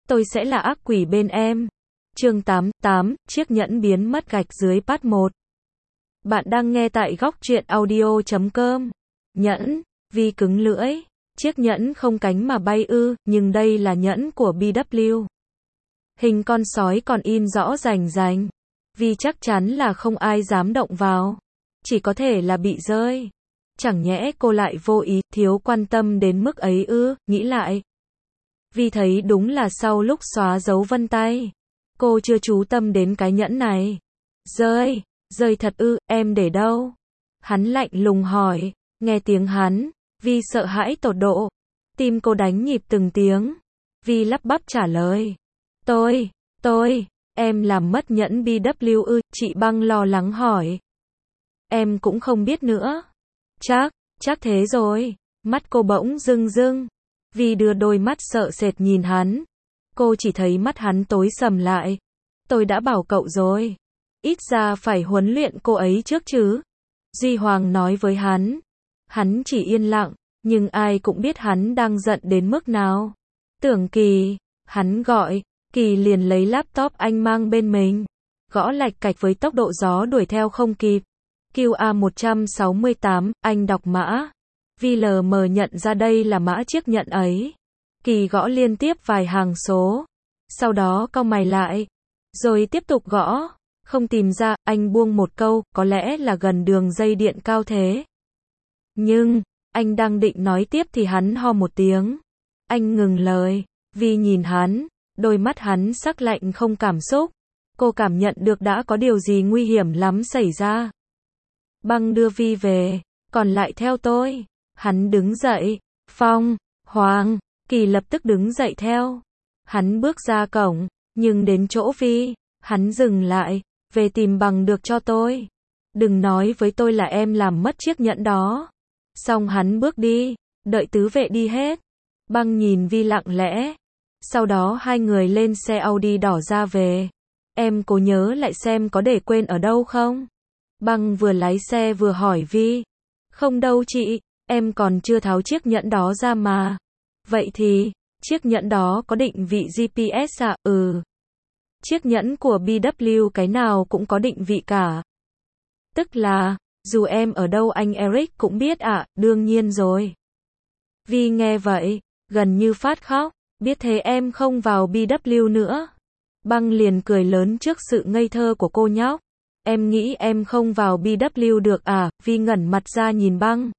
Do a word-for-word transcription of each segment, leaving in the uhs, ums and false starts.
tôi sẽ là ác quỷ bên em. Chương tám, tám, chiếc nhẫn biến mất gạch dưới part một. Bạn đang nghe tại góc truyện audio chấm com. Nhẫn, Vi cứng lưỡi. Chiếc nhẫn không cánh mà bay ư, nhưng đây là nhẫn của bê vê kép. Hình con sói còn in rõ rành rành. Vi chắc chắn là không ai dám động vào. Chỉ có thể là bị rơi. Chẳng nhẽ cô lại vô ý, thiếu quan tâm đến mức ấy ư, nghĩ lại. Vi thấy đúng là sau lúc xóa dấu vân tay, cô chưa chú tâm đến cái nhẫn này. Rơi, rơi thật ư, em để đâu? Hắn lạnh lùng hỏi, nghe tiếng hắn, Vi sợ hãi tột độ. Tim cô đánh nhịp từng tiếng. Vi lắp bắp trả lời. Tôi, tôi, em làm mất nhẫn bê vê kép ư, chị Băng lo lắng hỏi. Em cũng không biết nữa. Chắc, chắc thế rồi. Mắt cô bỗng rưng rưng. Vi đưa đôi mắt sợ sệt nhìn hắn. Cô chỉ thấy mắt hắn tối sầm lại. Tôi đã bảo cậu rồi. Ít ra phải huấn luyện cô ấy trước chứ. Duy Hoàng nói với hắn. Hắn chỉ yên lặng, nhưng ai cũng biết hắn đang giận đến mức nào. Tưởng Kỳ, hắn gọi, Kỳ liền lấy laptop anh mang bên mình. Gõ lạch cạch với tốc độ gió đuổi theo không kịp. Q A một sáu tám, anh đọc mã. Vi lờ mờ nhận ra đây là mã chiếc nhẫn ấy. Kỳ gõ liên tiếp vài hàng số. Sau đó cau mày lại. Rồi tiếp tục gõ. Không tìm ra, anh buông một câu, có lẽ là gần đường dây điện cao thế. Nhưng, anh đang định nói tiếp thì hắn ho một tiếng. Anh ngừng lời. Vi nhìn hắn, đôi mắt hắn sắc lạnh không cảm xúc. Cô cảm nhận được đã có điều gì nguy hiểm lắm xảy ra. Băng đưa Vi về, còn lại theo tôi. Hắn đứng dậy. Phong, Hoàng, Kỳ lập tức đứng dậy theo. Hắn bước ra cổng, nhưng đến chỗ Vi, hắn dừng lại. Về tìm Bằng được cho tôi. Đừng nói với tôi là em làm mất chiếc nhẫn đó. Xong hắn bước đi, đợi tứ vệ đi hết. Băng nhìn Vi lặng lẽ. Sau đó hai người lên xe Audi đỏ ra về. Em cố nhớ lại xem có để quên ở đâu không? Băng vừa lái xe vừa hỏi Vi. Không đâu chị, em còn chưa tháo chiếc nhẫn đó ra mà. Vậy thì, chiếc nhẫn đó có định vị giê pê ét à? Ừ. Chiếc nhẫn của bê vê kép cái nào cũng có định vị cả. Tức là, dù em ở đâu anh Eric cũng biết ạ, à, đương nhiên rồi. Vi nghe vậy, gần như phát khóc, biết thế em không vào bê vê kép nữa. Băng liền cười lớn trước sự ngây thơ của cô nhóc. Em nghĩ em không vào bê vê kép được à? Vi ngẩn mặt ra nhìn Băng.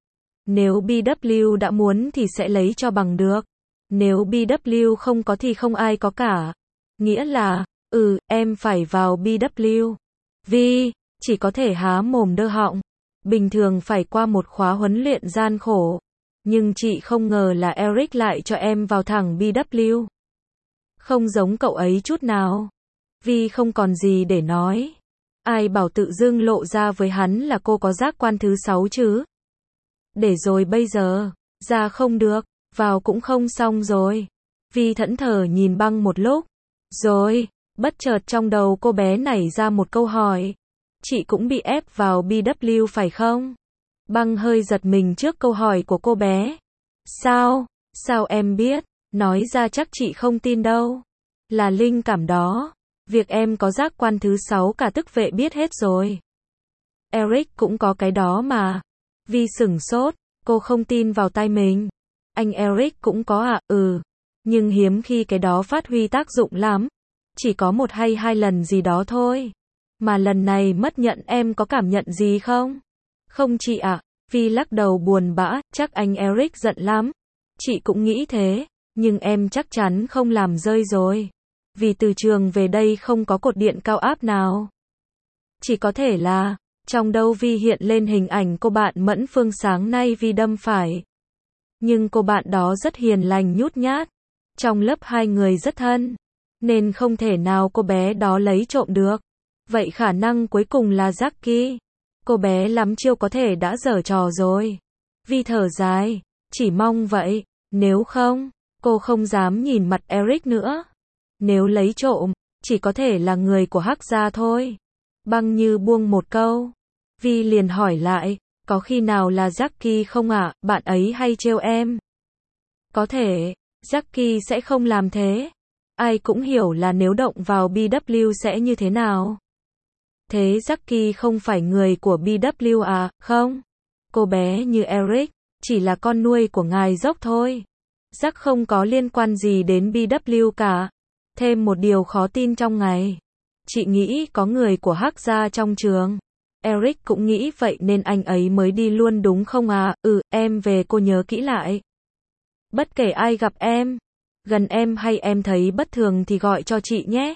Nếu bê vê kép đã muốn thì sẽ lấy cho Bằng được. Nếu bê vê kép không có thì không ai có cả. Nghĩa là, ừ, em phải vào bê vê kép. Vi chỉ có thể há mồm đơ họng. Bình thường phải qua một khóa huấn luyện gian khổ. Nhưng chị không ngờ là Eric lại cho em vào thẳng bê vê kép. Không giống cậu ấy chút nào. Vi không còn gì để nói. Ai bảo tự dưng lộ ra với hắn là cô có giác quan thứ sáu chứ? Để rồi bây giờ, ra không được, vào cũng không xong rồi. Vi thẫn thờ nhìn Băng một lúc. Rồi, bất chợt trong đầu cô bé nảy ra một câu hỏi. Chị cũng bị ép vào bê vê kép phải không? Băng hơi giật mình trước câu hỏi của cô bé. Sao? Sao em biết? Nói ra chắc chị không tin đâu. Là linh cảm đó. Việc em có giác quan thứ sáu cả tức vệ biết hết rồi. Eric cũng có cái đó mà. Vi sửng sốt, cô không tin vào tai mình. Anh Eric cũng có à? Ừ. Nhưng hiếm khi cái đó phát huy tác dụng lắm. Chỉ có một hay hai lần gì đó thôi. Mà lần này mất nhận em có cảm nhận gì không? Không chị ạ. Vi lắc đầu buồn bã, chắc anh Eric giận lắm. Chị cũng nghĩ thế, nhưng em chắc chắn không làm rơi rồi. Vì từ trường về đây không có cột điện cao áp nào. Chỉ có thể là, trong đầu Vi hiện lên hình ảnh cô bạn Mẫn Phương sáng nay Vi đâm phải. Nhưng cô bạn đó rất hiền lành nhút nhát. Trong lớp hai người rất thân. Nên không thể nào cô bé đó lấy trộm được. Vậy khả năng cuối cùng là Jackie. Cô bé lắm chiêu có thể đã giở trò rồi. Vi thở dài. Chỉ mong vậy. Nếu không, cô không dám nhìn mặt Eric nữa. Nếu lấy trộm, chỉ có thể là người của Hắc gia thôi. Băng như buông một câu. Vi liền hỏi lại. Có khi nào là Jackie không ạ? À? Bạn ấy hay trêu em. Có thể. Jackie sẽ không làm thế. ai cũng hiểu là nếu động vào bê vê sẽ như thế nào. Thế Jackie không phải người của bê vê à, không? Cô bé như Eric, chỉ là con nuôi của ngài Dốc thôi. Jack không có liên quan gì đến bê vê cả. Thêm một điều khó tin trong ngày. Chị nghĩ có người của Hắc gia trong trường. Eric cũng nghĩ vậy nên anh ấy mới đi luôn đúng không à? Ừ, em về cô nhớ kỹ lại. Bất kể ai gặp em, gần em hay em thấy bất thường thì gọi cho chị nhé.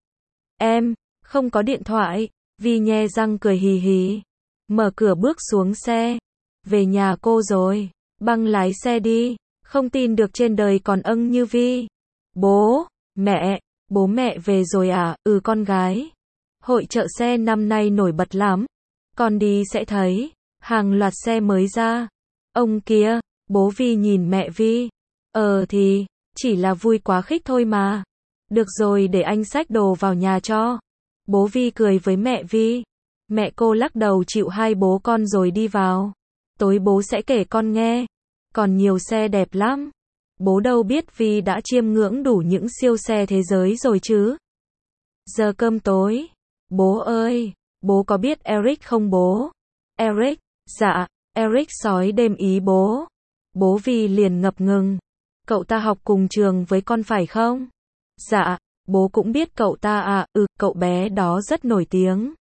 Em, không có điện thoại. Vi nhe răng cười hì hì. Mở cửa bước xuống xe. Về nhà cô rồi. Băng lái xe đi. Không tin được trên đời còn âng như Vi. Bố, mẹ, bố mẹ về rồi à? Ừ con gái. Hội chợ xe năm nay nổi bật lắm. Con đi sẽ thấy. Hàng loạt xe mới ra. Ông kia, bố Vi nhìn mẹ Vi. Ờ thì, chỉ là vui quá khích thôi mà. Được rồi để anh xách đồ vào nhà cho. Bố Vi cười với mẹ Vi. Mẹ cô lắc đầu chịu hai bố con rồi đi vào. Tối bố sẽ kể con nghe. Còn nhiều xe đẹp lắm. Bố đâu biết Vi đã chiêm ngưỡng đủ những siêu xe thế giới rồi chứ. Giờ cơm tối. Bố ơi, bố có biết Eric không bố? Eric, dạ, Eric sói đêm ý bố. Bố Vi liền ngập ngừng. Cậu ta học cùng trường với con phải không? Dạ, bố cũng biết cậu ta à, ừ, cậu bé đó rất nổi tiếng.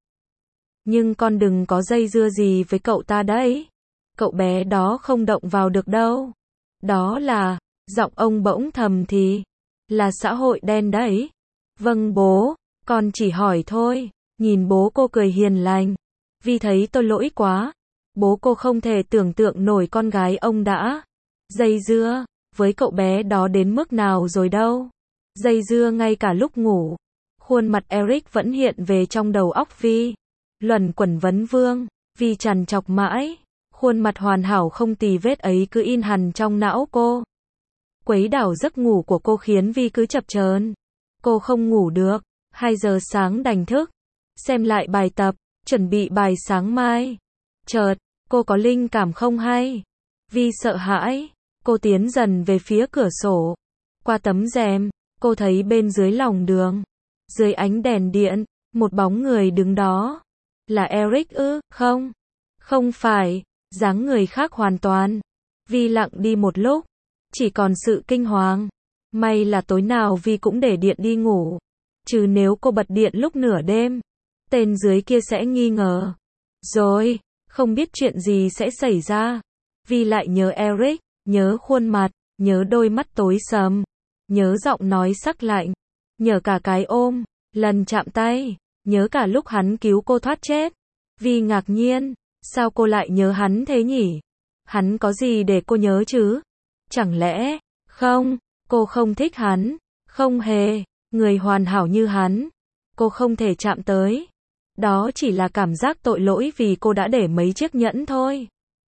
Nhưng con đừng có dây dưa gì với cậu ta đấy. Cậu bé đó không động vào được đâu. Đó là, giọng ông bỗng thầm thì, là xã hội đen đấy. Vâng bố, con chỉ hỏi thôi. Nhìn bố cô cười hiền lành. Vi thấy tôi lỗi quá. Bố cô không thể tưởng tượng nổi con gái ông đã dây dưa với cậu bé đó đến mức nào rồi đâu. Dây dưa ngay cả lúc ngủ. Khuôn mặt Eric vẫn hiện về trong đầu óc Vi. Luẩn quẩn vấn vương. Vi trằn trọc mãi. Khuôn mặt hoàn hảo không tì vết ấy cứ in hằn trong não cô. Quấy đảo giấc ngủ của cô khiến Vi cứ chập chờn. Cô không ngủ được. hai giờ sáng đành thức. Xem lại bài tập. Chuẩn bị bài sáng mai. Chợt, cô có linh cảm không hay. Vi sợ hãi. Cô tiến dần về phía cửa sổ. Qua tấm rèm, cô thấy bên dưới lòng đường. Dưới ánh đèn điện, một bóng người đứng đó. Là Eric ư? Không. Không phải. Dáng người khác hoàn toàn. Vi lặng đi một lúc. Chỉ còn sự kinh hoàng. May là tối nào Vi cũng để điện đi ngủ. Chứ nếu cô bật điện lúc nửa đêm, tên dưới kia sẽ nghi ngờ. Rồi, không biết chuyện gì sẽ xảy ra. Vi lại nhớ Eric, nhớ khuôn mặt, nhớ đôi mắt tối sầm, nhớ giọng nói sắc lạnh, nhớ cả cái ôm, lần chạm tay, nhớ cả lúc hắn cứu cô thoát chết. Vi ngạc nhiên, sao cô lại nhớ hắn thế nhỉ? Hắn có gì để cô nhớ chứ? Chẳng lẽ, không, cô không thích hắn, không hề, người hoàn hảo như hắn, cô không thể chạm tới. Đó chỉ là cảm giác tội lỗi vì cô đã để mấy chiếc nhẫn thôi.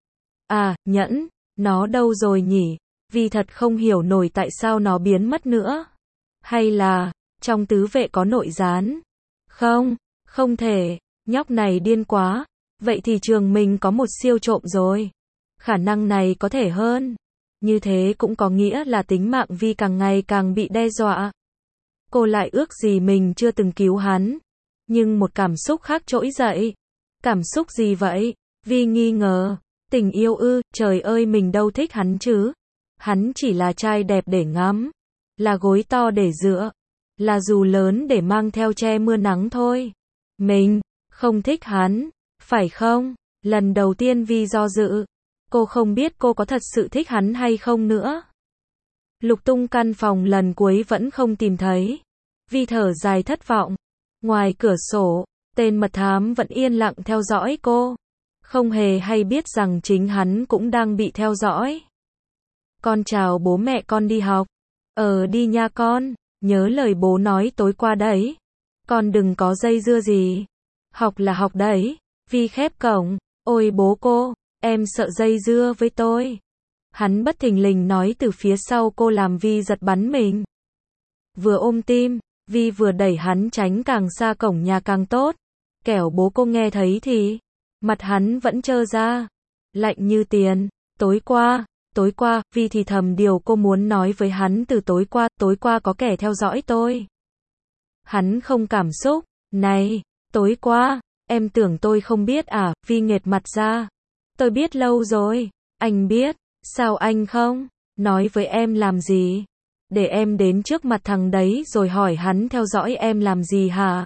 À, nhẫn, nó đâu rồi nhỉ? Vi thật không hiểu nổi tại sao nó biến mất nữa. Hay là, trong tứ vệ có nội gián? Không, không thể, nhóc này điên quá. Vậy thì trường mình có một siêu trộm rồi. Khả năng này có thể hơn. Như thế cũng có nghĩa là tính mạng Vi càng ngày càng bị đe dọa. Cô lại ước gì mình chưa từng cứu hắn. Nhưng một cảm xúc khác trỗi dậy. Cảm xúc gì vậy? Vi nghi ngờ. Tình yêu ư? Trời ơi, mình đâu thích hắn chứ. Hắn chỉ là trai đẹp để ngắm. Là gối to để dựa. Là dù lớn để mang theo che mưa nắng thôi. Mình không thích hắn, phải không? Lần đầu tiên Vi do dự. Cô không biết cô có thật sự thích hắn hay không nữa. Lục tung căn phòng lần cuối vẫn không tìm thấy. Vi thở dài thất vọng. Ngoài cửa sổ, tên mật thám vẫn yên lặng theo dõi cô. Không hề hay biết rằng chính hắn cũng đang bị theo dõi. Con chào bố mẹ, con đi học. Ờ đi nha con, nhớ lời bố nói tối qua đấy. Con đừng có dây dưa gì. Học là học đấy. Vi khép cổng. Ôi bố cô, em sợ dây dưa với tôi. Hắn bất thình lình nói từ phía sau cô làm Vi giật bắn mình. Vừa ôm tim, Vi vừa đẩy hắn tránh càng xa cổng nhà càng tốt. Kẻo bố cô nghe thấy thì, mặt hắn vẫn trơ ra, lạnh như tiền. Tối qua, Tối qua, Vi thì thầm điều cô muốn nói với hắn từ tối qua, tối qua có kẻ theo dõi tôi. Hắn không cảm xúc, này, tối qua, em tưởng tôi không biết à, Vi nghệt mặt ra. Tôi biết lâu rồi, anh biết, sao anh không, nói với em làm gì? Để em đến trước mặt thằng đấy rồi hỏi hắn theo dõi em làm gì hả?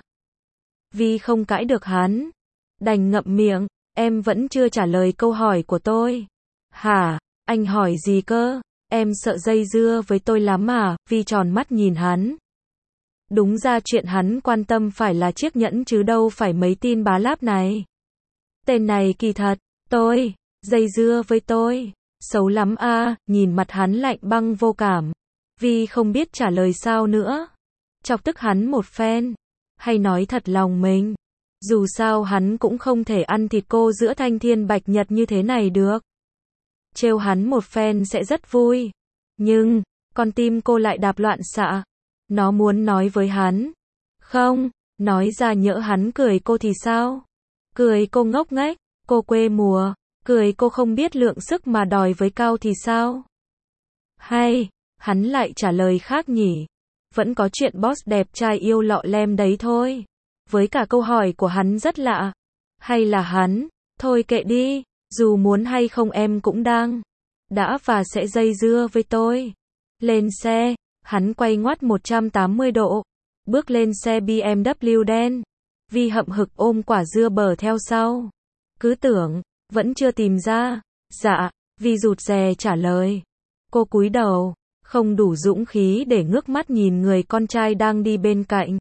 Vi không cãi được hắn, đành ngậm miệng, em vẫn chưa trả lời câu hỏi của tôi. Hả, anh hỏi gì cơ? Em sợ dây dưa với tôi lắm à? Vi tròn mắt nhìn hắn. Đúng ra chuyện hắn quan tâm phải là chiếc nhẫn chứ đâu phải mấy tin bá láp này. Tên này kỳ thật, tôi, dây dưa với tôi, xấu lắm a, nhìn mặt hắn lạnh băng vô cảm. Vi không biết trả lời sao nữa. Chọc tức hắn một phen, hay nói thật lòng mình. Dù sao hắn cũng không thể ăn thịt cô giữa thanh thiên bạch nhật như thế này được. Trêu hắn một phen sẽ rất vui. Nhưng, con tim cô lại đạp loạn xạ. Nó muốn nói với hắn. Không, nói ra nhỡ hắn cười cô thì sao? Cười cô ngốc nghếch, cô quê mùa, cười cô không biết lượng sức mà đòi với cao thì sao? Hay, hắn lại trả lời khác nhỉ? Vẫn có chuyện boss đẹp trai yêu lọ lem đấy thôi. Với cả câu hỏi của hắn rất lạ. Hay là hắn, thôi kệ đi, dù muốn hay không em cũng đang, đã và sẽ dây dưa với tôi. Lên xe, hắn quay ngoắt một trăm tám mươi độ, bước lên xe bê em vê đen. Vi hậm hực ôm quả dưa bở theo sau. Cứ tưởng, vẫn chưa tìm ra. Dạ, Vi rụt rè trả lời. Cô cúi đầu, không đủ dũng khí để ngước mắt nhìn người con trai đang đi bên cạnh.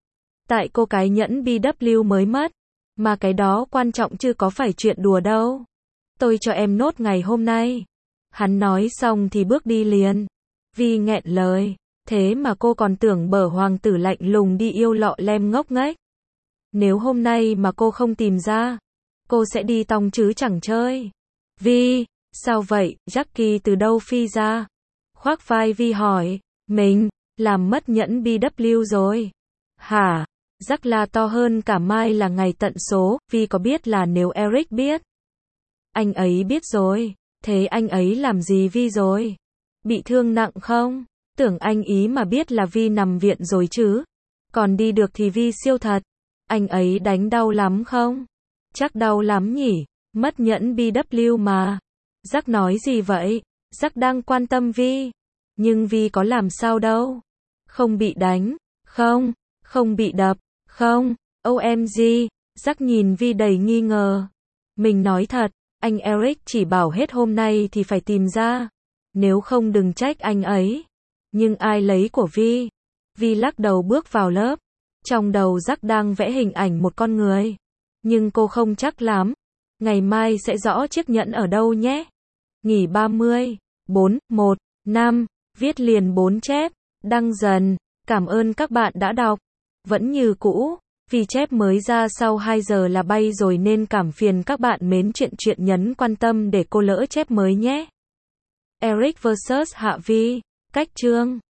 Tại cô cái nhẫn bê vê mới mất, mà cái đó quan trọng chứ có phải chuyện đùa đâu. Tôi cho em nốt ngày hôm nay. Hắn nói xong thì bước đi liền. Vi nghẹn lời, thế mà cô còn tưởng bở hoàng tử lạnh lùng đi yêu lọ lem ngốc nghếch. Nếu hôm nay mà cô không tìm ra, cô sẽ đi tong chứ chẳng chơi. Vi, sao vậy, Jackie từ đâu phi ra? Khoác vai Vi hỏi, mình, làm mất nhẫn bê vê rồi. Hả? Jack la to hơn cả mai là ngày tận số, Vi có biết là nếu Eric biết. Anh ấy biết rồi, thế anh ấy làm gì Vi rồi? Bị thương nặng không? Tưởng anh ý mà biết là Vi nằm viện rồi chứ. Còn đi được thì Vi siêu thật. Anh ấy đánh đau lắm không? Chắc đau lắm nhỉ, mất nhẫn bê vê mà. Jack nói gì vậy? Jack đang quan tâm Vi. Nhưng Vi có làm sao đâu. Không bị đánh, không, không bị đập, không, ô em giê, Jack nhìn Vi đầy nghi ngờ. Mình nói thật, anh Eric chỉ bảo hết hôm nay thì phải tìm ra. Nếu không đừng trách anh ấy. Nhưng ai lấy của Vi? Vi lắc đầu bước vào lớp. Trong đầu Jack đang vẽ hình ảnh một con người. Nhưng cô không chắc lắm. Ngày mai sẽ rõ chiếc nhẫn ở đâu nhé. Nghỉ ba mươi, bốn, một, năm, viết liền bốn chép, đăng dần. Cảm ơn các bạn đã đọc. Vẫn như cũ, vì chép mới ra sau hai giờ là bay rồi nên cảm phiền các bạn mến chuyện chuyện nhấn quan tâm để cô lỡ chép mới nhé. Eric versus Hạ Vi, cách chương